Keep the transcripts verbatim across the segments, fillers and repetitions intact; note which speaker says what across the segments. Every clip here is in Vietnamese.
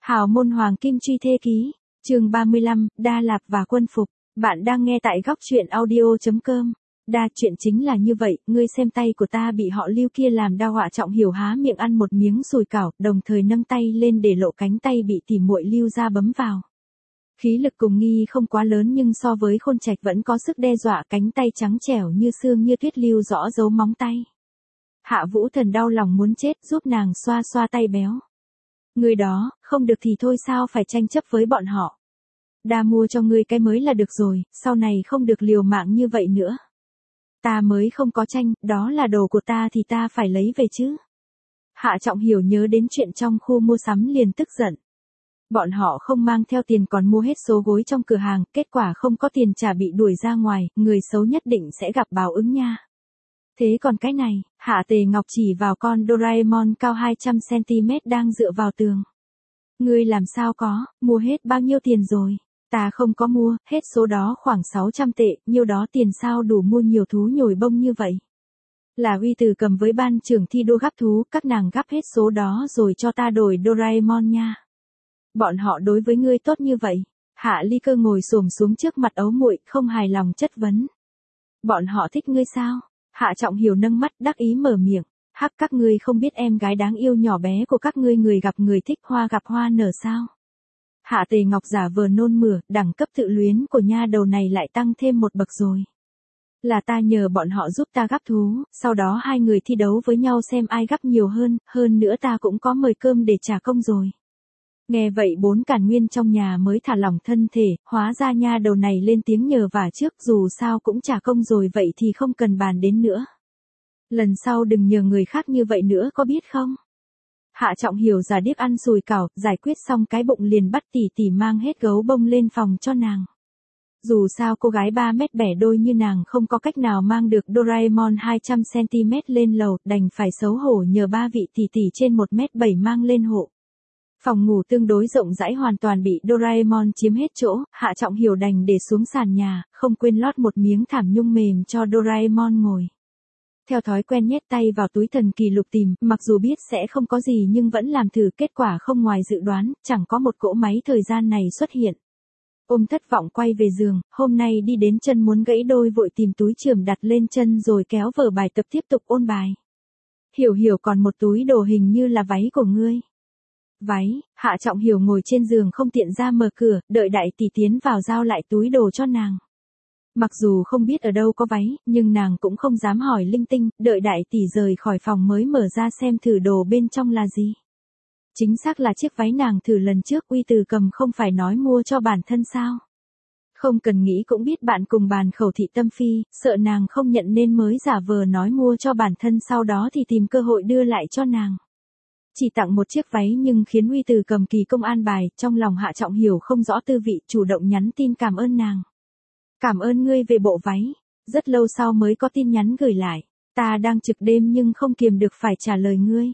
Speaker 1: Hào môn hoàng kim truy thê ký, chương ba mươi lăm, Đa Lạp và quân phục. Bạn đang nghe tại góc truyện audio.com. Đa, chuyện chính là như vậy, ngươi xem tay của ta bị họ Lưu kia làm đau. Hạ Trọng Hiểu há miệng ăn một miếng sùi cảo, đồng thời nâng tay lên để lộ cánh tay bị tỉ muội Lưu ra bấm vào. Khí lực cùng nghi không quá lớn nhưng so với Khôn Trạch vẫn có sức đe dọa. Cánh tay trắng trẻo như xương như tuyết, Lưu rõ dấu móng tay. Hạ Vũ Thần đau lòng muốn chết, giúp nàng xoa xoa tay béo. Người đó, không được thì thôi, sao phải tranh chấp với bọn họ. Đa mua cho ngươi cái mới là được rồi, sau này không được liều mạng như vậy nữa. Ta mới không có tranh, đó là đồ của ta thì ta phải lấy về chứ. Hạ Trọng Hiểu nhớ đến chuyện trong khu mua sắm liền tức giận. Bọn họ không mang theo tiền còn mua hết số gối trong cửa hàng, kết quả không có tiền trả bị đuổi ra ngoài, người xấu nhất định sẽ gặp báo ứng nha. Thế còn cái này, Hạ Tề Ngọc chỉ vào con Doraemon cao hai trăm xăng-ti-mét đang dựa vào tường. Ngươi làm sao có, mua hết bao nhiêu tiền rồi? Ta không có mua, hết số đó khoảng sáu trăm tệ, nhiêu đó tiền sao đủ mua nhiều thú nhồi bông như vậy? Là Huy Từ Cầm với ban trưởng thi đua gắp thú, các nàng gắp hết số đó rồi cho ta đổi Doraemon nha. Bọn họ đối với ngươi tốt như vậy. Hạ Ly Cơ ngồi xổm xuống trước mặt ấu muội, không hài lòng chất vấn. Bọn họ thích ngươi sao? Hạ Trọng Hiểu nâng mắt đắc ý mở miệng. Hắc, các ngươi không biết em gái đáng yêu nhỏ bé của các ngươi người gặp người thích, hoa gặp hoa nở sao? Hạ Tề Ngọc giả vờ nôn mửa, đẳng cấp tự luyến của nha đầu này lại tăng thêm một bậc rồi. Là ta nhờ bọn họ giúp ta gắp thú, sau đó hai người thi đấu với nhau xem ai gắp nhiều hơn, hơn nữa ta cũng có mời cơm để trả công rồi. Nghe vậy bốn Càn Nguyên trong nhà mới thả lỏng thân thể, hóa ra nha đầu này lên tiếng nhờ vả trước, dù sao cũng trả công rồi vậy thì không cần bàn đến nữa. Lần sau đừng nhờ người khác như vậy nữa, có biết không? Hạ Trọng Hiểu giả điếc ăn sùi cảo, giải quyết xong cái bụng liền bắt tỷ tỷ mang hết gấu bông lên phòng cho nàng. Dù sao cô gái ba mét bẻ đôi như nàng không có cách nào mang được Doraemon hai trăm xăng-ti-mét lên lầu, đành phải xấu hổ nhờ ba vị tỷ tỷ trên một mét bảy mang lên hộ. Phòng ngủ tương đối rộng rãi hoàn toàn bị Doraemon chiếm hết chỗ, Hạ Trọng Hiểu đành để xuống sàn nhà, không quên lót một miếng thảm nhung mềm cho Doraemon ngồi. Theo thói quen nhét tay vào túi thần kỳ lục tìm, mặc dù biết sẽ không có gì nhưng vẫn làm thử, kết quả không ngoài dự đoán, chẳng có một cỗ máy thời gian này xuất hiện. Ôm thất vọng quay về giường, hôm nay đi đến chân muốn gãy đôi vội tìm túi chườm đặt lên chân rồi kéo vở bài tập tiếp tục ôn bài. Hiểu Hiểu, còn một túi đồ hình như là váy của ngươi. Váy, Hạ Trọng Hiểu ngồi trên giường không tiện ra mở cửa, đợi đại tỷ tiến vào giao lại túi đồ cho nàng. Mặc dù không biết ở đâu có váy, nhưng nàng cũng không dám hỏi linh tinh, đợi đại tỷ rời khỏi phòng mới mở ra xem thử đồ bên trong là gì. Chính xác là chiếc váy nàng thử lần trước Uy Từ Cầm không phải nói mua cho bản thân sao. Không cần nghĩ cũng biết bạn cùng bàn khẩu thị tâm phi, sợ nàng không nhận nên mới giả vờ nói mua cho bản thân, sau đó thì tìm cơ hội đưa lại cho nàng. Chỉ tặng một chiếc váy nhưng khiến Uy Từ Cầm kỳ công an bài, trong lòng Hạ Trọng Hiểu không rõ tư vị, chủ động nhắn tin cảm ơn nàng. Cảm ơn ngươi về bộ váy, rất lâu sau mới có tin nhắn gửi lại, ta đang trực đêm nhưng không kiềm được phải trả lời ngươi.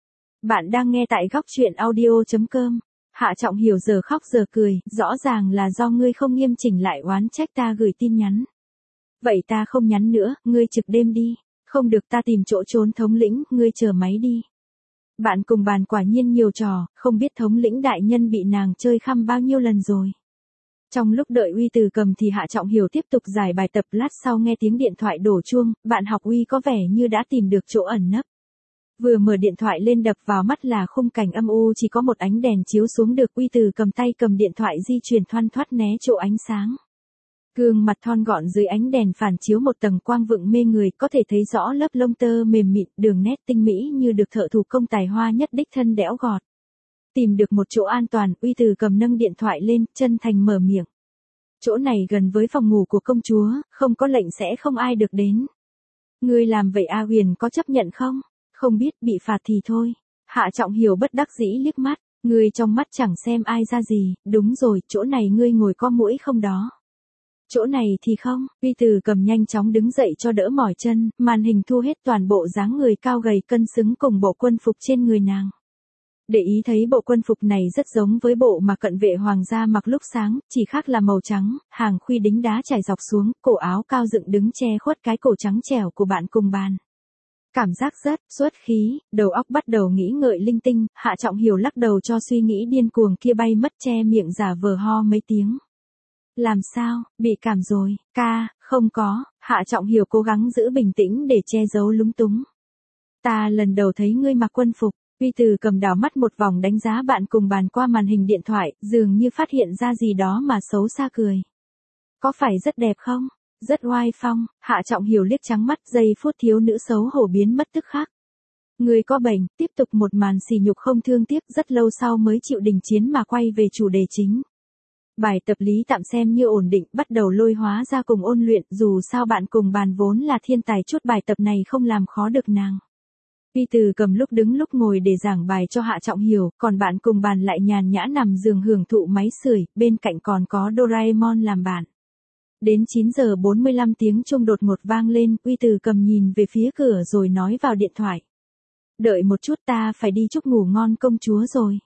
Speaker 1: Bạn đang nghe tại góc truyện audio.com. Hạ Trọng Hiểu giờ khóc giờ cười, rõ ràng là do ngươi không nghiêm chỉnh lại oán trách ta gửi tin nhắn. Vậy ta không nhắn nữa, ngươi trực đêm đi, không được ta tìm chỗ trốn thống lĩnh, ngươi chờ máy đi. Bạn cùng bàn quả nhiên nhiều trò, không biết thống lĩnh đại nhân bị nàng chơi khăm bao nhiêu lần rồi. Trong lúc đợi Uy Từ Cầm thì Hạ Trọng Hiểu tiếp tục giải bài tập, lát sau nghe tiếng điện thoại đổ chuông, bạn học Uy có vẻ như đã tìm được chỗ ẩn nấp. Vừa mở điện thoại lên đập vào mắt là khung cảnh âm u, chỉ có một ánh đèn chiếu xuống được. Uy Từ Cầm tay cầm điện thoại di chuyển thoăn thoắt né chỗ ánh sáng. Gương mặt thon gọn dưới ánh đèn phản chiếu một tầng quang vựng mê người, có thể thấy rõ lớp lông tơ mềm mịn, đường nét tinh mỹ như được thợ thủ công tài hoa nhất đích thân đẽo gọt. Tìm được một chỗ an toàn, Uy Từ Cầm nâng điện thoại lên, chân thành mở miệng. Chỗ này gần với phòng ngủ của công chúa, không có lệnh sẽ không ai được đến. Ngươi làm vậy A Huyền có chấp nhận không? Không biết, bị phạt thì thôi. Hạ Trọng Hiểu bất đắc dĩ liếc mắt, ngươi trong mắt chẳng xem ai ra gì, đúng rồi, chỗ này ngươi ngồi có mũi không đó? Chỗ này thì không. Uy Từ Cầm nhanh chóng đứng dậy cho đỡ mỏi chân, màn hình thu hết toàn bộ dáng người cao gầy cân xứng cùng bộ quân phục trên người nàng. Để ý thấy bộ quân phục này rất giống với bộ mà cận vệ hoàng gia mặc lúc sáng, chỉ khác là màu trắng, hàng khuy đính đá trải dọc xuống, cổ áo cao dựng đứng che khuất cái cổ trắng trẻo của bạn cùng bàn. Cảm giác rất xuất khí, đầu óc bắt đầu nghĩ ngợi linh tinh, Hạ Trọng Hiểu lắc đầu cho suy nghĩ điên cuồng kia bay mất, che miệng giả vờ ho mấy tiếng. Làm sao, bị cảm rồi, ca, không có, Hạ Trọng Hiểu cố gắng giữ bình tĩnh để che giấu lúng túng. Ta lần đầu thấy ngươi mặc quân phục, Uy Từ cầm đảo mắt một vòng đánh giá bạn cùng bàn qua màn hình điện thoại, dường như phát hiện ra gì đó mà xấu xa cười. Có phải rất đẹp không? Rất oai phong, Hạ Trọng Hiểu liếc trắng mắt, giây phút thiếu nữ xấu hổ biến mất tức khắc. Người có bệnh, tiếp tục một màn sỉ nhục không thương tiếc, rất lâu sau mới chịu đình chiến mà quay về chủ đề chính. Bài tập lý tạm xem như ổn định, bắt đầu lôi hóa ra cùng ôn luyện, dù sao bạn cùng bàn vốn là thiên tài, chút bài tập này không làm khó được nàng. Uy Từ cầm lúc đứng lúc ngồi để giảng bài cho Hạ Trọng Hiểu, còn bạn cùng bàn lại nhàn nhã nằm giường hưởng thụ máy sưởi, bên cạnh còn có Doraemon làm bạn. Đến chín giờ bốn mươi lăm tiếng chuông đột ngột vang lên, Uy Từ cầm nhìn về phía cửa rồi nói vào điện thoại. Đợi một chút, ta phải đi chúc ngủ ngon công chúa rồi.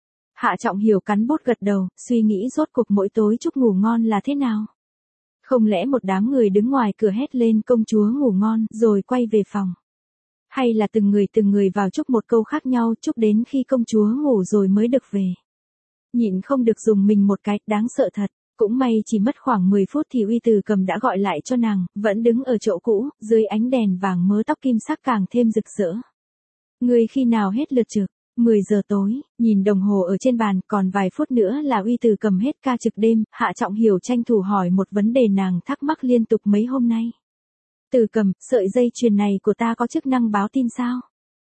Speaker 1: Hạ Trọng Hiểu cắn bút gật đầu, suy nghĩ rốt cuộc mỗi tối chúc ngủ ngon là thế nào. Không lẽ một đám người đứng ngoài cửa hét lên công chúa ngủ ngon rồi quay về phòng. Hay là từng người từng người vào chúc một câu khác nhau, chúc đến khi công chúa ngủ rồi mới được về. Nhịn không được dùng mình một cái, đáng sợ thật. Cũng may chỉ mất khoảng mười phút thì Uy Từ cầm đã gọi lại cho nàng, vẫn đứng ở chỗ cũ, dưới ánh đèn vàng mớ tóc kim sắc càng thêm rực rỡ. Người khi nào hết lượt trực? mười giờ tối, nhìn đồng hồ ở trên bàn, còn vài phút nữa là Uy Từ cầm hết ca trực đêm, Hạ Trọng Hiểu tranh thủ hỏi một vấn đề nàng thắc mắc liên tục mấy hôm nay. Từ cầm, sợi dây chuyền này của ta có chức năng báo tin sao?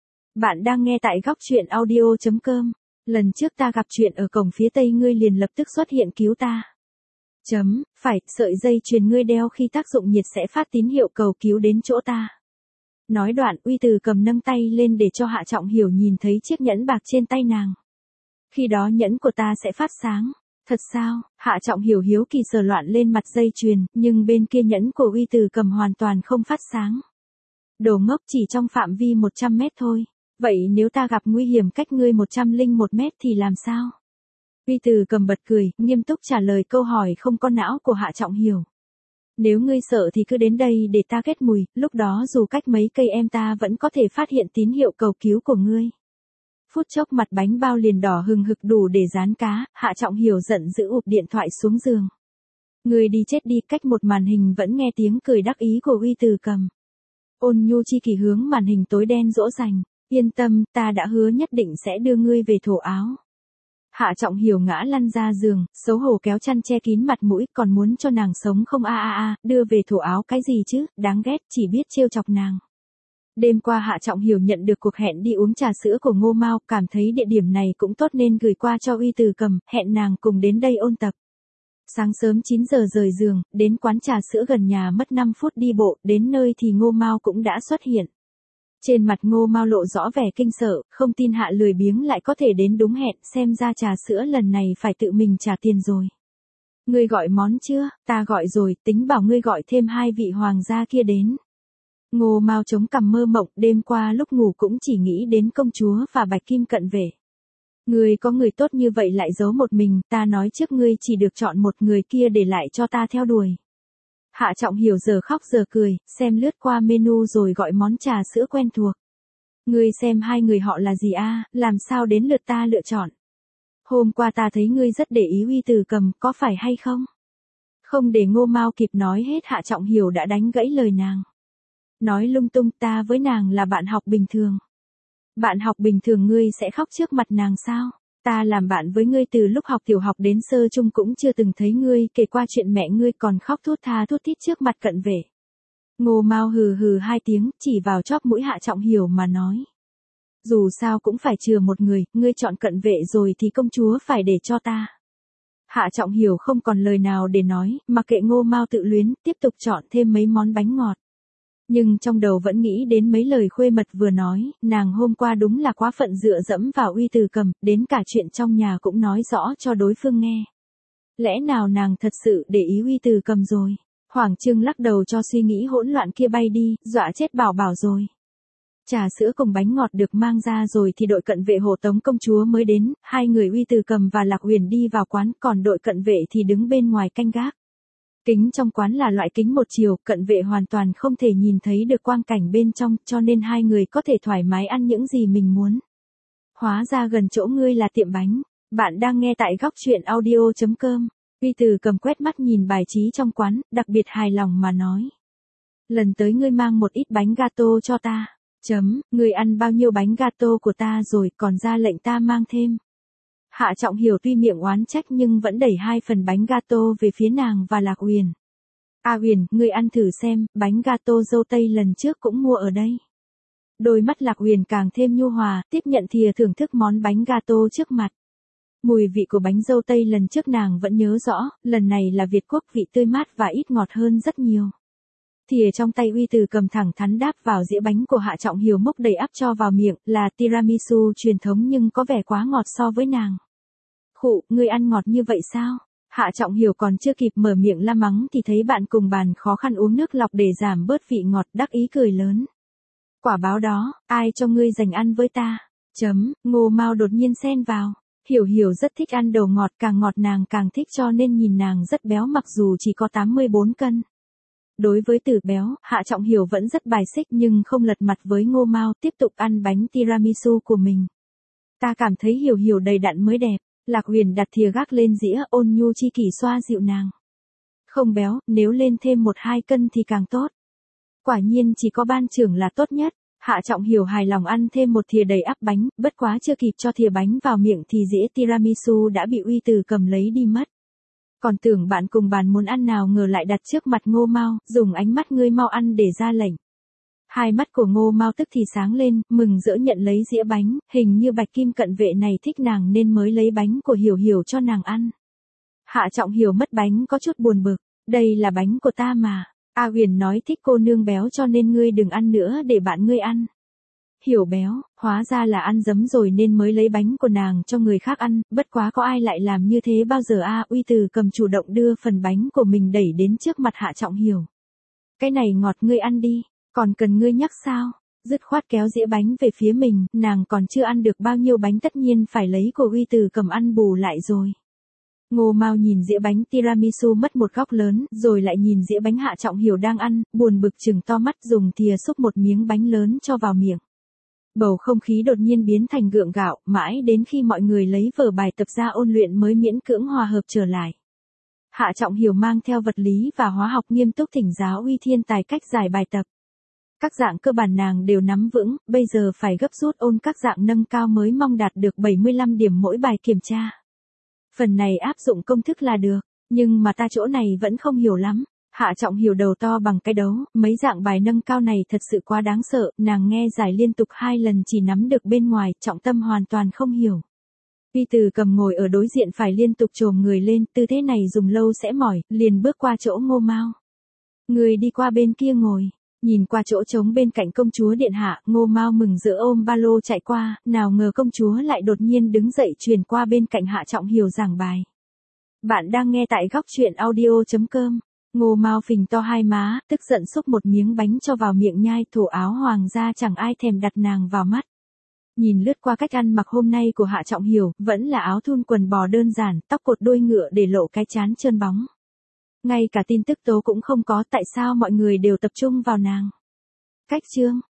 Speaker 1: Bạn đang nghe tại góc truyện audio chấm com. Lần trước ta gặp chuyện ở cổng phía tây ngươi liền lập tức xuất hiện cứu ta. Chấm, phải, sợi dây chuyền ngươi đeo khi tác dụng nhiệt sẽ phát tín hiệu cầu cứu đến chỗ ta. Nói đoạn, Uy Từ cầm nâng tay lên để cho Hạ Trọng Hiểu nhìn thấy chiếc nhẫn bạc trên tay nàng. Khi đó nhẫn của ta sẽ phát sáng. Thật sao? Hạ Trọng Hiểu hiếu kỳ sờ loạn lên mặt dây chuyền, nhưng bên kia nhẫn của Uy Từ cầm hoàn toàn không phát sáng. Đồ ngốc, chỉ trong phạm vi một trăm mét thôi. Vậy nếu ta gặp nguy hiểm cách ngươi một trăm lẻ một mét thì làm sao? Uy Từ cầm bật cười, nghiêm túc trả lời câu hỏi không có não của Hạ Trọng Hiểu. Nếu ngươi sợ thì cứ đến đây để ta ghét mùi, lúc đó dù cách mấy cây em ta vẫn có thể phát hiện tín hiệu cầu cứu của ngươi. Phút chốc mặt bánh bao liền đỏ hừng hực đủ để rán cá, Hạ Trọng Hiểu giận dữ ụp điện thoại xuống giường. Ngươi đi chết đi, cách một màn hình vẫn nghe tiếng cười đắc ý của Uy Từ cầm. Ôn nhu chi kỳ hướng màn hình tối đen dỗ dành, yên tâm, ta đã hứa nhất định sẽ đưa ngươi về thổ áo. Hạ Trọng Hiểu ngã lăn ra giường, xấu hổ kéo chăn che kín mặt mũi, còn muốn cho nàng sống không a a a, đưa về thổ áo cái gì chứ, đáng ghét, chỉ biết trêu chọc nàng. Đêm qua Hạ Trọng Hiểu nhận được cuộc hẹn đi uống trà sữa của Ngô Mao, cảm thấy địa điểm này cũng tốt nên gửi qua cho Uy Từ cầm, hẹn nàng cùng đến đây ôn tập. Sáng sớm chín giờ rời giường, đến quán trà sữa gần nhà mất năm phút đi bộ, đến nơi thì Ngô Mao cũng đã xuất hiện. Trên mặt Ngô Mao lộ rõ vẻ kinh sợ, không tin Hạ lười biếng lại có thể đến đúng hẹn, xem ra trà sữa lần này phải tự mình trả tiền rồi. Ngươi gọi món chưa? Ta gọi rồi, tính bảo ngươi gọi thêm hai vị hoàng gia kia đến. Ngô Mao chống cằm mơ mộng, đêm qua lúc ngủ cũng chỉ nghĩ đến công chúa và Bạch Kim Cận về. Ngươi có người tốt như vậy lại giấu một mình, ta nói trước ngươi chỉ được chọn một người kia để lại cho ta theo đuổi. Hạ Trọng Hiểu giờ khóc giờ cười, xem lướt qua menu rồi gọi món trà sữa quen thuộc. Ngươi xem hai người họ là gì a, làm sao đến lượt ta lựa chọn. Hôm qua ta thấy ngươi rất để ý Uy Từ cầm, có phải hay không? Không để Ngô Mao kịp nói hết Hạ Trọng Hiểu đã đánh gãy lời nàng. Nói lung tung, ta với nàng là bạn học bình thường. Bạn học bình thường ngươi sẽ khóc trước mặt nàng sao? Ta làm bạn với ngươi từ lúc học tiểu học đến sơ trung cũng chưa từng thấy ngươi kể qua chuyện mẹ ngươi còn khóc thút tha thút thít trước mặt Cận Vệ. Ngô Mao hừ hừ hai tiếng, chỉ vào chóp mũi Hạ Trọng Hiểu mà nói. Dù sao cũng phải chừa một người, ngươi chọn Cận Vệ rồi thì công chúa phải để cho ta. Hạ Trọng Hiểu không còn lời nào để nói, mặc kệ Ngô Mao tự luyến, tiếp tục chọn thêm mấy món bánh ngọt. Nhưng trong đầu vẫn nghĩ đến mấy lời khuê mật vừa nói, nàng hôm qua đúng là quá phận dựa dẫm vào Uy Từ cầm, đến cả chuyện trong nhà cũng nói rõ cho đối phương nghe. Lẽ nào nàng thật sự để ý Uy Từ cầm rồi? Hoàng Trương lắc đầu cho suy nghĩ hỗn loạn kia bay đi, dọa chết Bảo Bảo rồi. Trà sữa cùng bánh ngọt được mang ra rồi thì đội cận vệ hộ tống công chúa mới đến, hai người Uy Từ cầm và Lạc Huyền đi vào quán, còn đội cận vệ thì đứng bên ngoài canh gác. Kính trong quán là loại kính một chiều, cận vệ hoàn toàn không thể nhìn thấy được quang cảnh bên trong, cho nên hai người có thể thoải mái ăn những gì mình muốn. Hóa ra gần chỗ ngươi là tiệm bánh. Bạn đang nghe tại góc chuyện audio chấm com. Uy Từ cầm quét mắt nhìn bài trí trong quán, đặc biệt hài lòng mà nói. Lần tới ngươi mang một ít bánh gato cho ta. Chấm, ngươi ăn bao nhiêu bánh gato của ta rồi, còn ra lệnh ta mang thêm. Hạ Trọng Hiểu tuy miệng oán trách nhưng vẫn đẩy hai phần bánh gato về phía nàng và Lạc Uyển. A Uyển, ngươi ăn thử xem, bánh gato dâu tây lần trước cũng mua ở đây. Đôi mắt Lạc Uyển càng thêm nhu hòa, tiếp nhận thìa thưởng thức món bánh gato trước mặt. Mùi vị của bánh dâu tây lần trước nàng vẫn nhớ rõ, lần này là Việt Quốc, vị tươi mát và ít ngọt hơn rất nhiều. Thìa trong tay Uy Từ cầm thẳng thắn đáp vào dĩa bánh của Hạ Trọng Hiểu, múc đầy ắp cho vào miệng, là tiramisu truyền thống nhưng có vẻ quá ngọt so với nàng. Khụ, ngươi ăn ngọt như vậy sao? Hạ Trọng Hiểu còn chưa kịp mở miệng la mắng thì thấy bạn cùng bàn khó khăn uống nước lọc để giảm bớt vị ngọt, đắc ý cười lớn. Quả báo đó, ai cho ngươi dành ăn với ta? Chấm, Ngô Mao đột nhiên xen vào. Hiểu Hiểu rất thích ăn đồ ngọt, càng ngọt nàng càng thích cho nên nhìn nàng rất béo mặc dù chỉ có tám mươi bốn cân. Đối với từ béo, Hạ Trọng Hiểu vẫn rất bài xích nhưng không lật mặt với Ngô Mao, tiếp tục ăn bánh tiramisu của mình. Ta cảm thấy Hiểu Hiểu đầy đặn mới đẹp. Lạc Uyển đặt thìa gác lên dĩa, ôn nhu chi kỷ xoa dịu nàng. Không béo, nếu lên thêm một hai cân thì càng tốt. Quả nhiên chỉ có ban trưởng là tốt nhất. Hạ Trọng Hiểu hài lòng ăn thêm một thìa đầy ắp bánh, bất quá chưa kịp cho thìa bánh vào miệng thì dĩa tiramisu đã bị Uy Từ cầm lấy đi mất. Còn tưởng bạn cùng bàn muốn ăn nào ngờ lại đặt trước mặt Ngô Mao, dùng ánh mắt ngươi mau ăn để ra lệnh. Hai mắt của Ngô Mao tức thì sáng lên, mừng rỡ nhận lấy dĩa bánh, hình như Bạch Kim cận vệ này thích nàng nên mới lấy bánh của Hiểu Hiểu cho nàng ăn. Hạ Trọng Hiểu mất bánh có chút buồn bực, đây là bánh của ta mà. A Uyển nói thích cô nương béo cho nên ngươi đừng ăn nữa để bạn ngươi ăn. Hiểu béo, hóa ra là ăn dấm rồi nên mới lấy bánh của nàng cho người khác ăn, bất quá có ai lại làm như thế bao giờ a? Uy Từ cầm chủ động đưa phần bánh của mình đẩy đến trước mặt Hạ Trọng Hiểu. Cái này ngọt, ngươi ăn đi, còn cần ngươi nhắc sao? Dứt khoát kéo dĩa bánh về phía mình, nàng còn chưa ăn được bao nhiêu bánh tất nhiên phải lấy của Uy Từ cầm ăn bù lại rồi. Ngô Mao nhìn dĩa bánh tiramisu mất một góc lớn, rồi lại nhìn dĩa bánh Hạ Trọng Hiểu đang ăn, buồn bực trừng to mắt dùng thìa xúc một miếng bánh lớn cho vào miệng. Bầu không khí đột nhiên biến thành gượng gạo, mãi đến khi mọi người lấy vở bài tập ra ôn luyện mới miễn cưỡng hòa hợp trở lại. Hạ Trọng Hiểu mang theo vật lý và hóa học nghiêm túc thỉnh giáo Uy Thiên Tài cách giải bài tập. Các dạng cơ bản nàng đều nắm vững, bây giờ phải gấp rút ôn các dạng nâng cao mới mong đạt được bảy mươi lăm điểm mỗi bài kiểm tra. Phần này áp dụng công thức là được, nhưng mà ta chỗ này vẫn không hiểu lắm. Hạ Trọng Hiểu đầu to bằng cái đấu, mấy dạng bài nâng cao này thật sự quá đáng sợ, nàng nghe giải liên tục hai lần chỉ nắm được bên ngoài, trọng tâm hoàn toàn không hiểu. Uy Từ cầm ngồi ở đối diện phải liên tục chồm người lên, tư thế này dùng lâu sẽ mỏi, liền bước qua chỗ Ngô Mao. Người đi qua bên kia ngồi, nhìn qua chỗ trống bên cạnh công chúa điện hạ, Ngô Mao mừng rỡ ôm ba lô chạy qua, nào ngờ công chúa lại đột nhiên đứng dậy truyền qua bên cạnh Hạ Trọng Hiểu giảng bài. Bạn đang nghe tại góc chuyện audio chấm com. Ngô Mao phình to hai má, tức giận xúc một miếng bánh cho vào miệng nhai, thổ áo hoàng gia chẳng ai thèm đặt nàng vào mắt. Nhìn lướt qua cách ăn mặc hôm nay của Hạ Trọng Hiểu, vẫn là áo thun quần bò đơn giản, tóc cột đuôi ngựa để lộ cái trán trơn bóng. Ngay cả tin tức tố cũng không có, tại sao mọi người đều tập trung vào nàng. Cách chương,